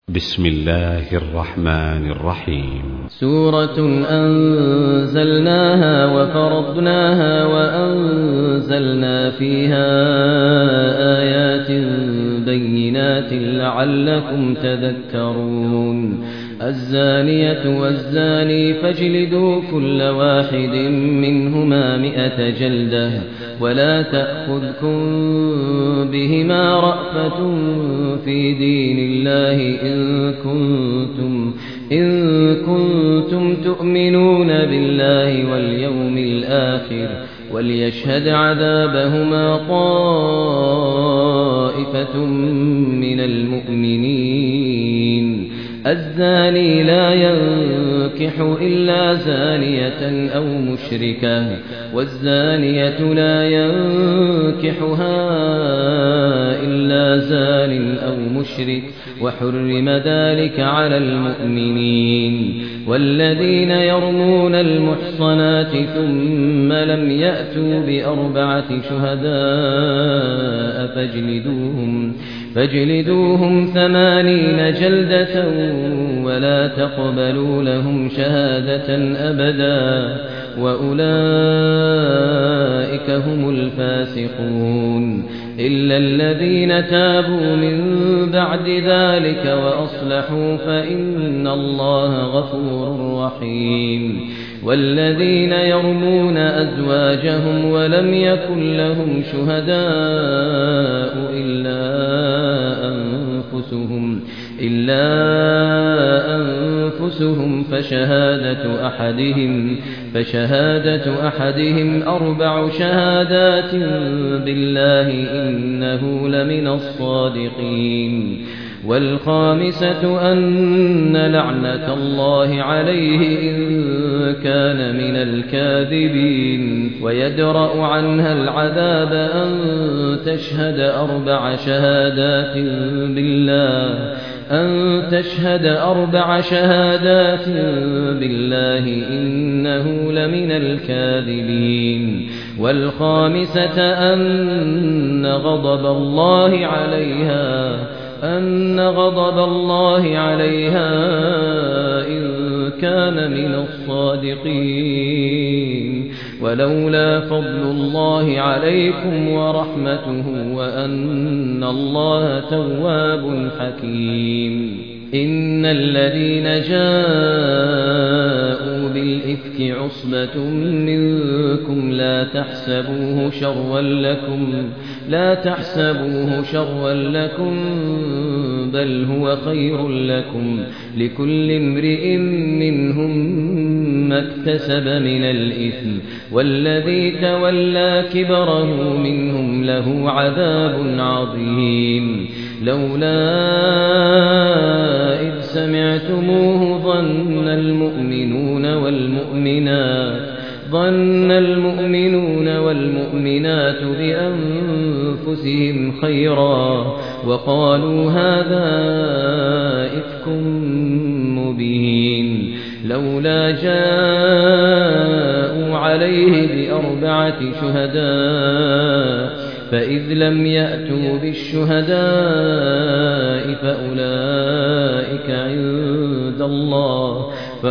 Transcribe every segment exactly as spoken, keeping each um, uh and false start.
بسم الله الرحمن الرحيم. سورة أنزلناها وفرضناها وأنزلنا فيها آيات بينات لعلكم تذكرون. الزانية والزاني فاجلدوا كل واحد منهما مئة جلدة ولا تأخذكم بهما رأفة في دين الله إن كنتم, إن كنتم تؤمنون بالله واليوم الآخر وليشهد عذابهما طائفة من المؤمنين. الزاني لا ينكح إلا زانية أو مشركة والزانية لا ينكحها إلا زان أو مشرك وحرم ذلك على المؤمنين. والذين يرمون المحصنات ثم لم يأتوا بأربعة شهداء فاجلدوهم فاجلدوهم ثمانين جلدة ولا تقبلوا لهم شهادة أبدا وأولئك هم الفاسقون. إلا الذين تابوا من بعد ذلك وأصلحوا فإن الله غفور رحيم. والذين يرمون أزواجهم ولم يكن لهم شهداء إلا أنفسهم إلا أنفسهم فشهادة أحدهم فشهادة أحدهم أربع شهادات بالله إنه لمن الصادقين. والخامسة أن لعنة الله عليه إن كان من الكاذبين. ويدرأ عنها العذاب أن تشهد أربع شهادات بالله أن تشهد أربع شهادات بالله إنه لمن الكاذبين. والخامسة أن غضب الله عليها أن غضب الله عليها إن كان من الصادقين. ولولا فضل الله عليكم ورحمته وأن الله تواب حكيم. إن الذين جاءوا بالإفك عصبة منكم لا تحسبوه شرا لكم لا تحسبوه شرا لكم بل هو خير لكم لكل امرئ منهم ما اكتسب من الإثم والذي تولى كبره منهم له عذاب عظيم. لولا إذ سمعتموه ظن المؤمنون والمؤمنات ظن المؤمنون والمؤمنات بأنفسهم خيرا وقالوا هذا إفك مبين. لولا جاءوا عليه بأربعة شهداء فإذ لم يأتوا بالشهداء فأولئك عند الله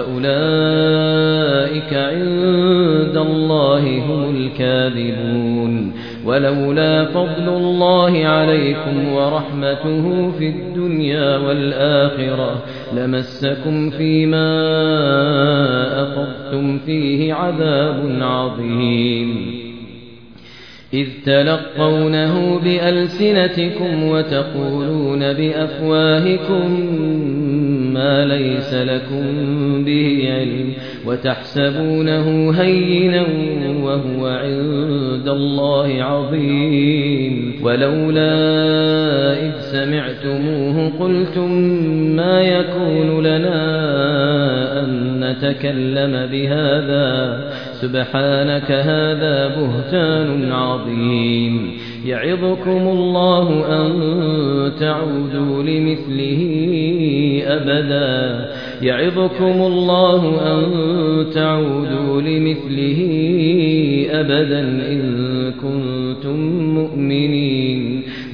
فأولئك عند الله هم الكاذبون. ولولا فضل الله عليكم ورحمته في الدنيا والآخرة لمسكم فيما أخذتم فيه عذاب عظيم. إذ تلقونه بألسنتكم وتقولون بأفواهكم ما ليس لكم به علم وتحسبونه هينا وهو عند الله عظيم. ولولا إذ سمعتموه قلتم ما يكون لنا أن نتكلم بهذا سبحانك هذا بهتان عظيم. يعظكم الله أن تعودوا لمثله أبدا يعظكم الله أن تعودوا لمثله أبدا إن كنتم مؤمنين.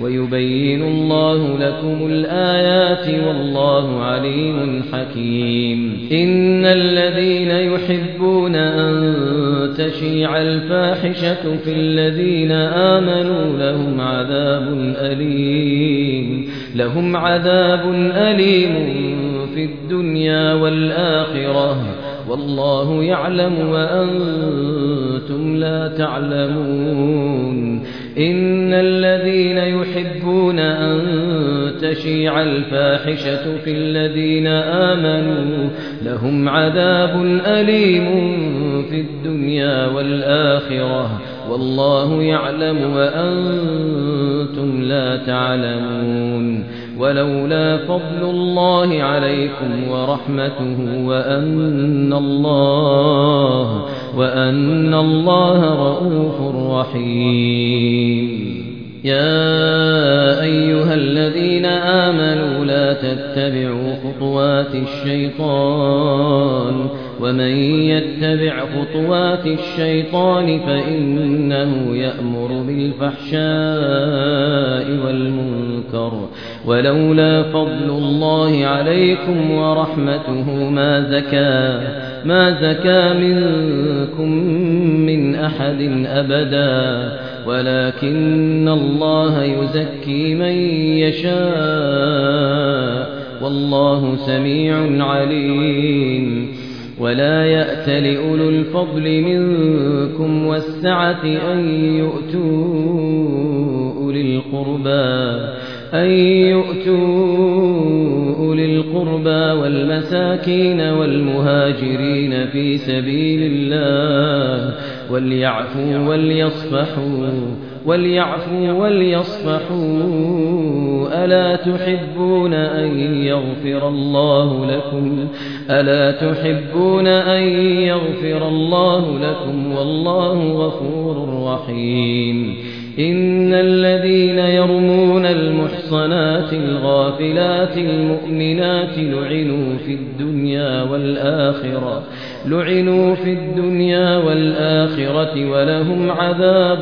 ويبين الله لكم الآيات والله عليم حكيم. إن الذين يحبون أن تشيع الفاحشة في الذين آمنوا لهم عذاب أليم لهم عذاب أليم في الدنيا والآخرة والله يعلم وأنتم لا تعلمون. إن الذين يحبون أن تشيع الفاحشة في الذين آمنوا لهم عذاب أليم في الدنيا والآخرة والله يعلم وأنتم لا تعلمون. ولولا فضل الله عليكم ورحمته وأن الله وأن الله رؤوف رحيم. يا أيها الذين آمنوا لا تتبعوا خطوات الشيطان ومن يتبع خطوات الشيطان فإنه يأمر بالفحشاء والمنكر ولولا فضل الله عليكم ورحمته ما زكى ما زكى منكم من أحد أبدا ولكن الله يزكي من يشاء والله سميع عليم. ولا يأتل أولو الفضل منكم والسعة أن يؤتوا أولي القربى أن يؤتوا أولي القربى والمساكين والمهاجرين في سبيل الله وليعفوا وليصفحوا وليعفوا وليصفحوا ألا تحبون أن يغفر الله لكم ألا تحبون أن يغفر الله لكم والله غفور رحيم. إن الذين يرمون المحصنات الغافلات المؤمنات لعنوا في الدنيا والآخرة لعنوا في الدنيا والآخرة ولهم عذاب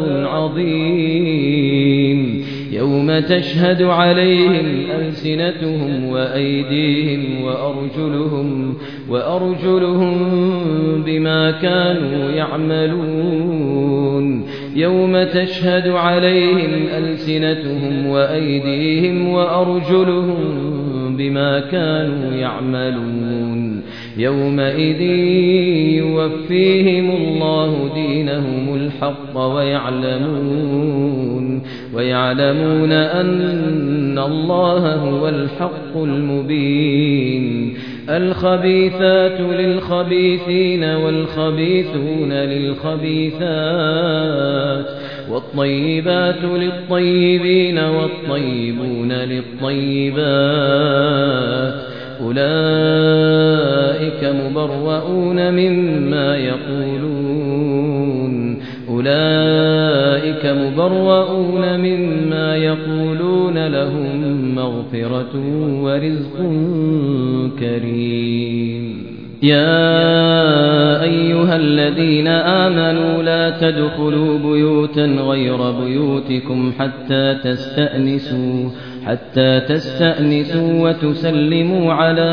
عظيم. يوم تشهد عليهم ألسنتهم وأيديهم وأرجلهم وأرجلهم بما كانوا يعملون. يوم تشهد عليهم ألسنتهم وأيديهم وأرجلهم بما كانوا يعملون. يومئذ يوفيهم الله دينهم الحق ويعلمون ويعلمون أن الله هو الحق المبين. الخبيثات للخبيثين والخبيثون للخبيثات والطيبات للطيبين والطيبون للطيبات أولئك مبرؤون مما يقولون أولئك مبرؤون مما يقولون لهم مغفرة ورزق كريم. يا أيها الذين آمنوا لا تدخلوا بيوتا غير بيوتكم حتى تستأنسوا حتى تستأنسوا وتسلموا على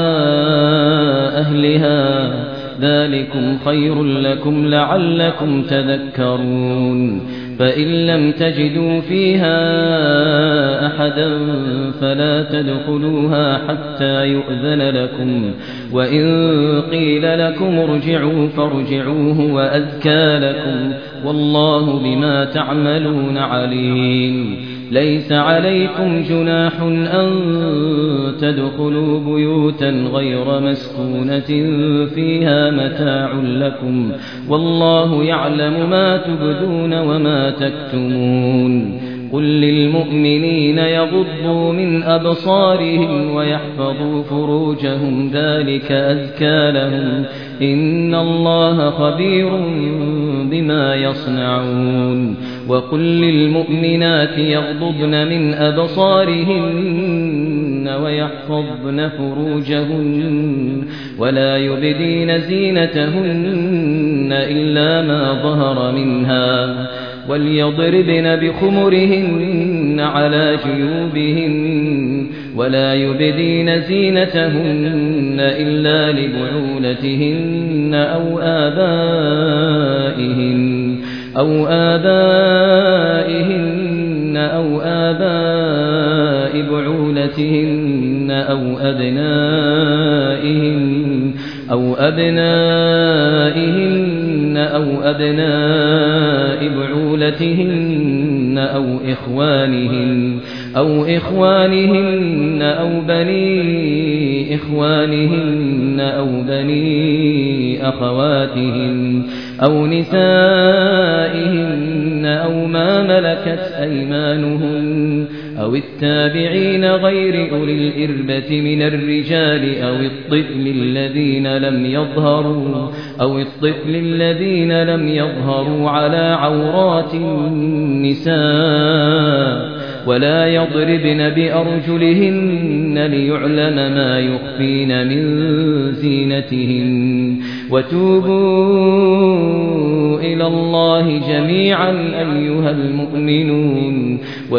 أهلها ذلكم خير لكم لعلكم تذكرون. فإن لم تجدوا فيها أحدا فلا تدخلوها حتى يؤذن لكم وإن قيل لكم ارجعوا فارجعوا هو أزكى لكم والله بما تعملون عليم. ليس عليكم جناح أن تدخلوا بيوتا غير مسكونة فيها متاع لكم والله يعلم ما تبدون وما تكتمون. قل للمؤمنين يغضوا من أبصارهم ويحفظوا فروجهم ذلك أزكى لهم إن الله خبير بما يصنعون. وقل للمؤمنات يغضضن من أبصارهن ويحفظن فروجهن ولا يبدين زينتهن إلا ما ظهر منها وليضربن بخمرهن على جيوبهن ولا يبدين زينتهن إلا لبعولتهن أو آبائهن أو آبائهن أو آباء بعولتهن أو أبنائهن أو أبنائهن أو أبناء بعولتهن أو إخوانهن أو إخوانهن أو بني إخوانهن أو بني أخواتهن أو نسائهن أو ما ملكت أيمانهن أو التابعين غير أولي الإربة من الرجال أو الطفل الذين لم يظهروا أو الطفل الذين لم يظهروا على عورات النساء ولا يضربن بأرجلهن ليعلم ما يخفين من زينتهن وتوبوا إلى الله جميعا أيها المؤمنون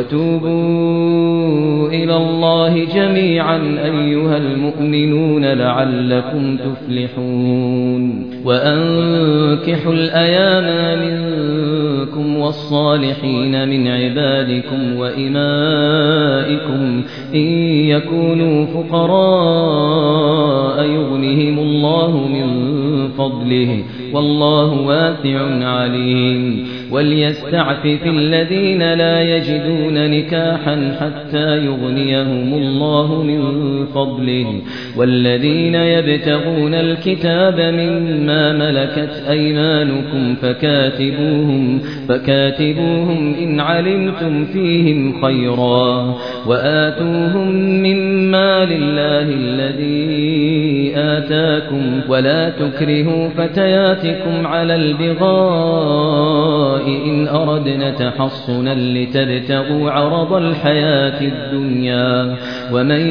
وتوبوا إلى الله جميعا أيها المؤمنون لعلكم تفلحون وأنكحوا الأيام منكم والصالحين من عبادكم وإمائكم إن يكونوا فقراء يغنهم الله من فضله والله واسع عليم وليستعفف الذين لا يجدون نكاحا حتى يغنيهم الله من فضله والذين يبتغون الكتاب مما ملكت أيمانكم فكاتبوهم فكاتبوهم إن علمتم فيهم خيرا وآتوهم مما لله الذي آتاكم ولا تكرهوا فتياتكم على البغاء إن أردنا تحصنا لتبتغوا عرض الحياة الدنيا ومن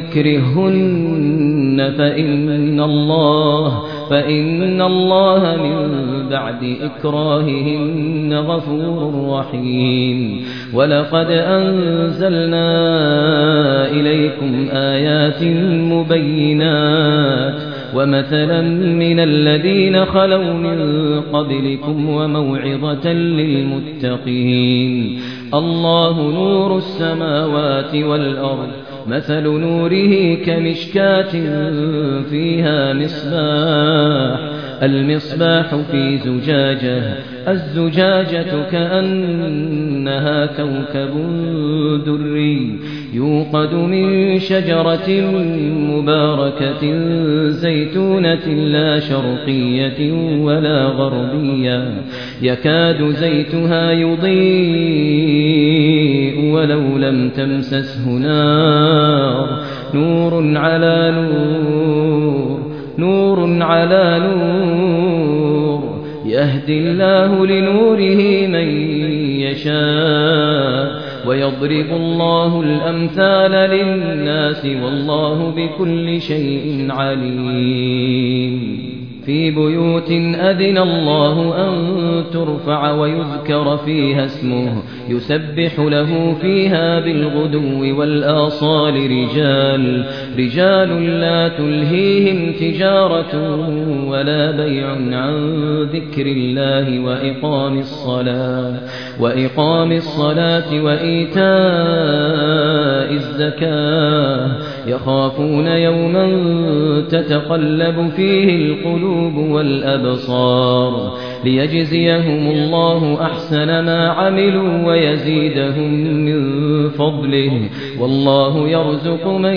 يكرهن فإن الله فإن الله من بعد إكراههن غفور رحيم ولقد أنزلنا إليكم آيات مبينات ومثلا من الذين خلوا من قبلكم وموعظة للمتقين الله نور السماوات والأرض مثل نوره كمشكاة فيها مصباح المصباح في زجاجة الزجاجة كأنها كوكب دري يوقد من شجرة مباركة زيتونة لا شرقية ولا غربية يكاد زيتها يضيء ولو لم تمسسه نار نور على نور نور على نور يهدي الله لنوره من يشاء ويضرب الله الأمثال للناس والله بكل شيء عليم في بيوت أذن الله أن ترفع ويذكر فيها اسمه يسبح له فيها بالغدو والآصال رجال رجال لا تلهيهم تجارة ولا بيع عن ذكر الله وإقام الصلاة وإقام الصلاة وإيتاء الزكاة يخافون يوما تتقلب فيه القلوب والأبصار ليجزيهم الله أحسن ما عملوا ويزيدهم من فضله والله يرزق من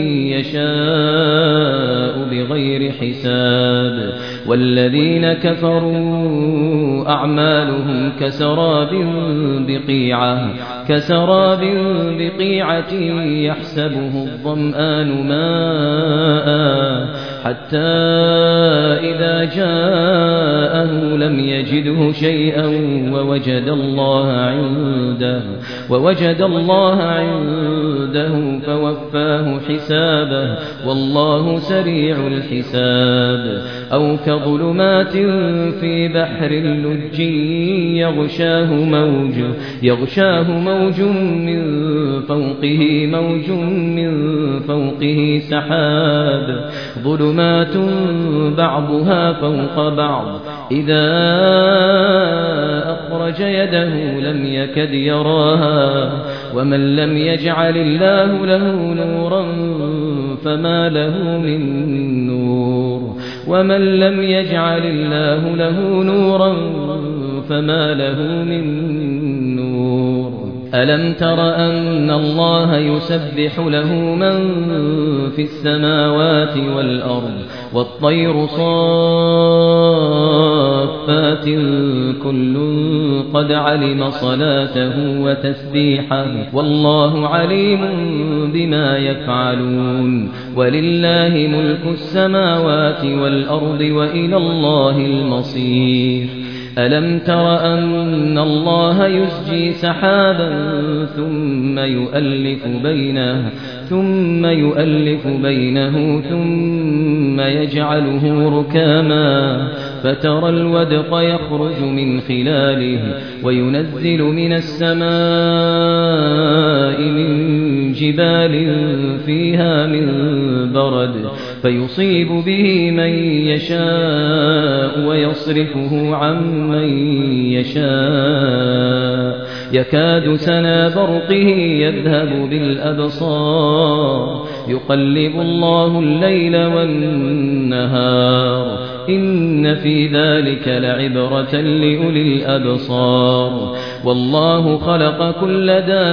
يشاء بغير حساب والذين كفروا أعمالهم كسراب بقيعة كسراب بقيعة يحسبه الظمآن ماء حتى إذا جاءه لم يجده شيئا ووجد الله عنده ووجد الله عنده عبده فوفاه حسابه والله سريع الحساب أو كظلمات في بحر اللج يغشاه موج يغشاه موج من فوقه موج من فوقه سحاب ظلمات بعضها فوق بعض إذا أخرج يده لم يكد يراها ومن لم يجعل الله له نورا فما له من نور ومن لم يجعل الله له نورا فما له من نور ألم تر أن الله يسبح له من في السماوات والأرض والطير صافات كل قد علم صلاته وتسبيحه والله عليم بما يفعلون ولله ملك السماوات والأرض وإلى الله المصير ألم تر أن الله يسجي سحابا ثم يؤلف بينه ثم يؤلف بينه ثم يجعله ركاما فترى الودق يخرج من خلاله وينزل من السماء من جبال فيها من برد فيصيب به من يشاء ويصرفه عن من يشاء يكاد سنا برقه يذهب بالأبصار يقلب الله الليل والنهار إن في ذلك لعبرة لأولي الأبصار والله خلق كل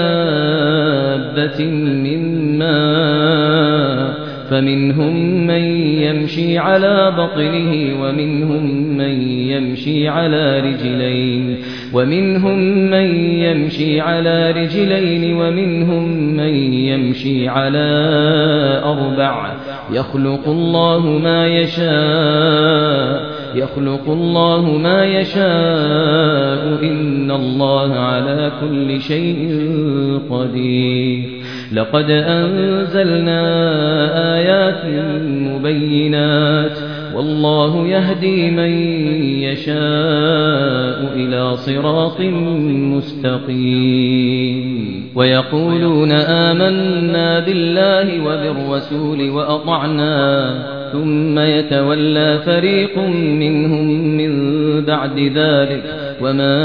دابة من ماء فمنهم من يمشي على بطنه ومنهم من يمشي على رجلين ومنهم من يمشي على رجلين ومنهم من يمشي على أربع يخلق الله ما يشاء يخلق الله ما يشاء إن الله على كل شيء قدير لقد أنزلنا آيات مبينات والله يهدي من يشاء إلى صراط مستقيم ويقولون آمنا بالله وبالرسول وأطعنا ثم يتولى فريق منهم من بعد ذلك وما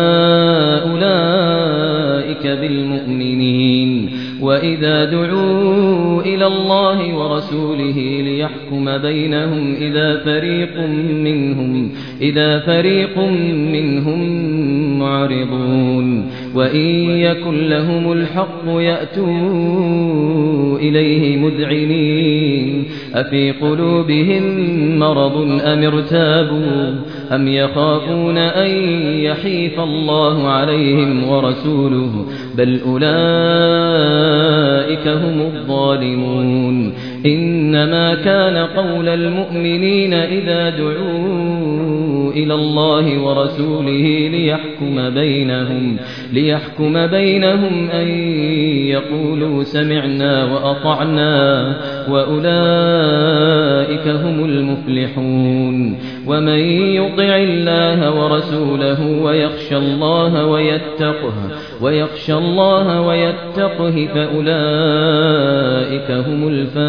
أولئك بالمؤمنين وإذا دعوا إلى الله ورسوله ليحكم بينهم إذا فريق منهم إذا فريق منهم معرضون وإن يكن لهم الحق يأتوا إليه مذعنين أفي قلوبهم مرض أم ارتابوا أم يخافون أن يحيف الله عليهم ورسوله بل أولئك هم الظالمون إنما كان قول المؤمنين إذا دعوا إلى الله ورسوله ليحكم بينهم ليحكم بينهم أن يقولوا سمعنا وأطعنا وأولئك هم المفلحون ومن يطع الله ورسوله ويخشى الله ويتقه ويخشى الله ويتقه فأولئك هم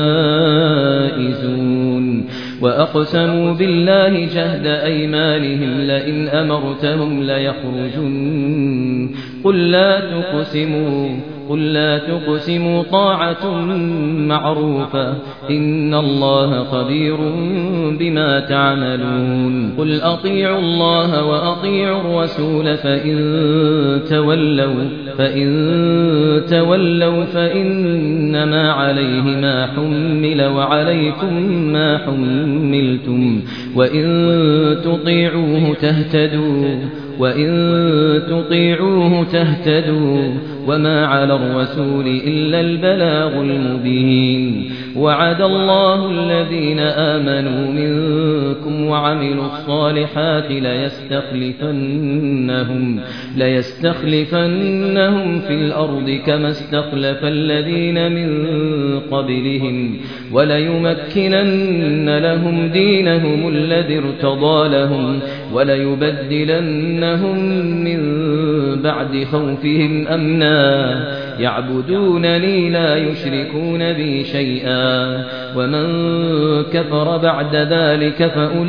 الفائزون وأقسموا بالله جهد أيمانهم لئن أمرتهم ليخرجن قل لا تقسموا قل لا تقسموا طاعة معروفة إن الله خبير بما تعملون قل أطيعوا الله وأطيعوا الرسول فإن تولوا فإن تولوا فإنما عليه ما حمل وعليكم ما حملتم وإن تطيعوه تهتدوا وإن تطيعوه تهتدوا وما على الرسول إلا البلاغ المبين وعد الله الذين آمنوا منكم وعملوا الصالحات ليستخلفنهم, ليستخلفنهم في الأرض كما استخلف الذين من قبلهم وليمكنن لهم دينهم الذي ارتضى لهم وليبدلنهم من بعد خوفهم أمنا يعبدونني لا يشركون بي شيئا ومن كفر بعد ذلك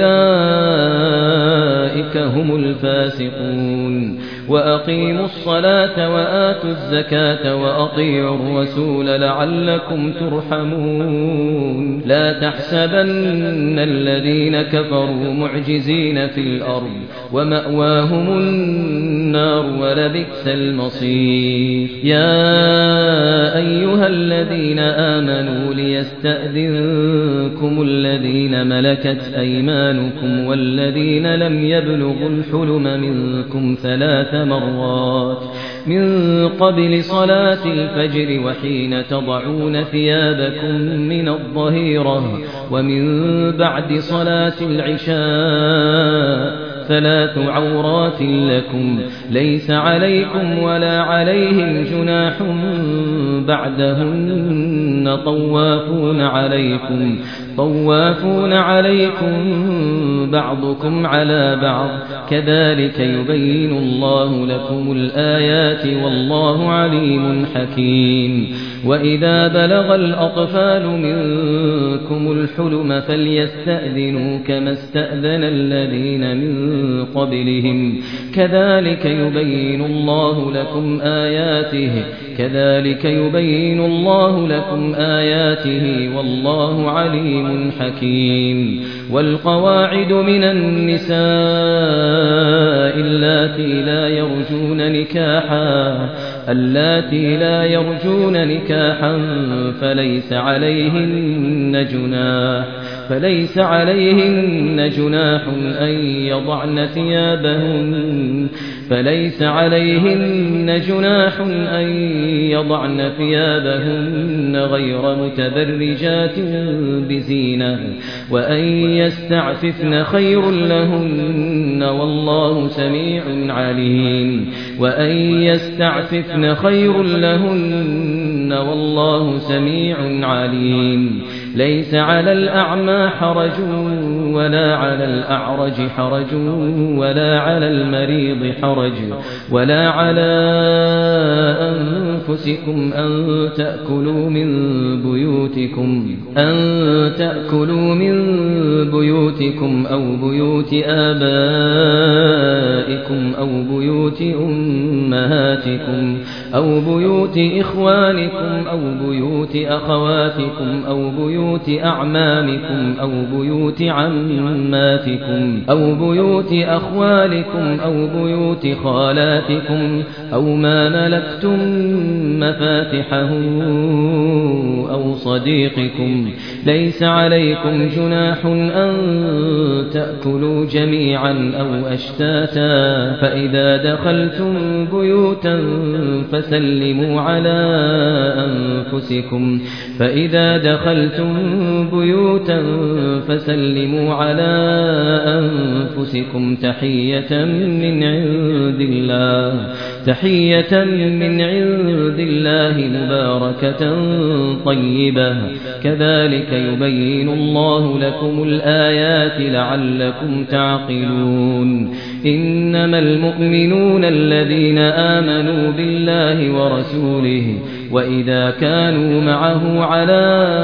فأولئك هم الفاسقون وأقيموا الصلاة وآتوا الزكاة وأطيعوا الرسول لعلكم ترحمون لا تحسبن الذين كفروا معجزين في الأرض ومأواهم النار ولبئس المصير يا أيها الذين آمنوا ليستأذنكم الذين ملكت أيمانكم والذين لم يبلغوا الحلم منكم ثلاث مرات من قبل صلاة الفجر وحين تضعون ثيابكم من الظهيرة ومن بعد صلاة العشاء ثلاث عورات لكم ليس عليكم ولا عليهم جناح بعدهن طوافون عليكم طوافون عليكم بعضكم على بعض كذلك يبين الله لكم الآيات والله عليم حكيم وإذا بلغ الأطفال منكم الحلم فليستأذنوا كما استأذن الذين من قبلهم كذلك يبين الله لكم آياته كذلك يبين الله لكم آياته والله عليم حكيم والقواعد من النساء اللاتي لا يرجون نكاحا اللاتي لا يرجون نكاحا فليس عليهن جناح فليس عليهن جناح أن يضعن ثيابهن فليس عليهن جناح أن يضعن ثيابهن غير متبرجات بزينة وأن يستعففن خير لهن والله سميع عليم وأن يستعففن خير لهن والله سميع عليم ليس على الأعمى حرج ولا على الأعرج حرج ولا على المريض حرج ولا على أنفسكم أن تأكلوا من بيوتكم أن تأكلوا من بيوتكم أو بيوت آبائكم أو بيوت أمهاتكم أو بيوت إخوانكم أو بيوت أخواتكم أو بيوت أعمامكم أو بيوت عماتكم أو بيوت أخوالكم أو بيوت خالاتكم أو ما ملكتم مفاتحه أو صديقكم ليس عليكم جناح أن تأكلوا جميعا أو أشتاتا فإذا دخلتم بيوتا فسلموا على أنفسكم فإذا دخلتم بيوتا فسلموا على أنفسكم تحية من عند الله تحية من عند الله مباركة طيبة كذلك يبين الله لكم الآيات لعلكم تعقلون إنما المؤمنون الذين آمنوا بالله ورسوله وإذا كانوا معه على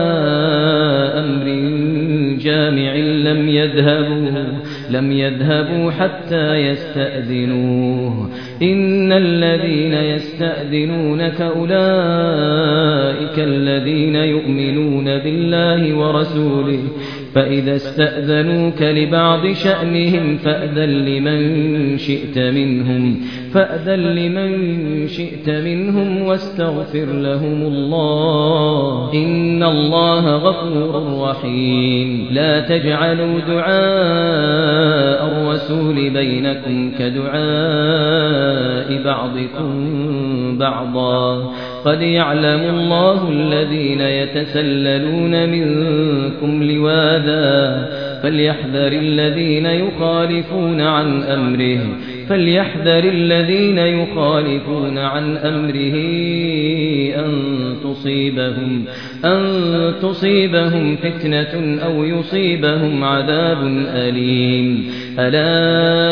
أمر جامع لم يذهبوا لم يذهبوا حتى يستأذنوه إن الذين يستأذنونك أولئك الذين يؤمنون بالله ورسوله فإذا استأذنوك لبعض شأنهم فأذن لمن شئت منهم فأذن لمن شئت منهم واستغفر لهم الله إن الله غفور رحيم لا تجعلوا دعاء الرسول بينكم كدعاء آلاء بعضكم بعضا قد يعلم الله الذين يتسللون منكم لواذا فليحذر الذين يخالفون عن أمره فليحذر الذين يخالفون عن أمره أن تصيبهم أن تصيبهم فتنة أو يصيبهم عذاب أليم ألا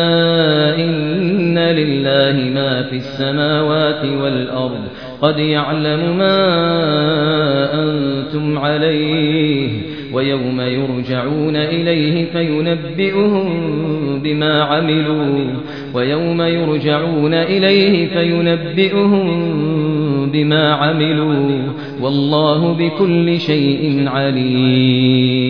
إن لله ما في السماوات والأرض قد يعلم ما أنتم عليه ويوم يرجعون إليه فينبئهم بما عملوا ويوم يرجعون إليه فينبئهم بما عملوا والله بكل شيء عليم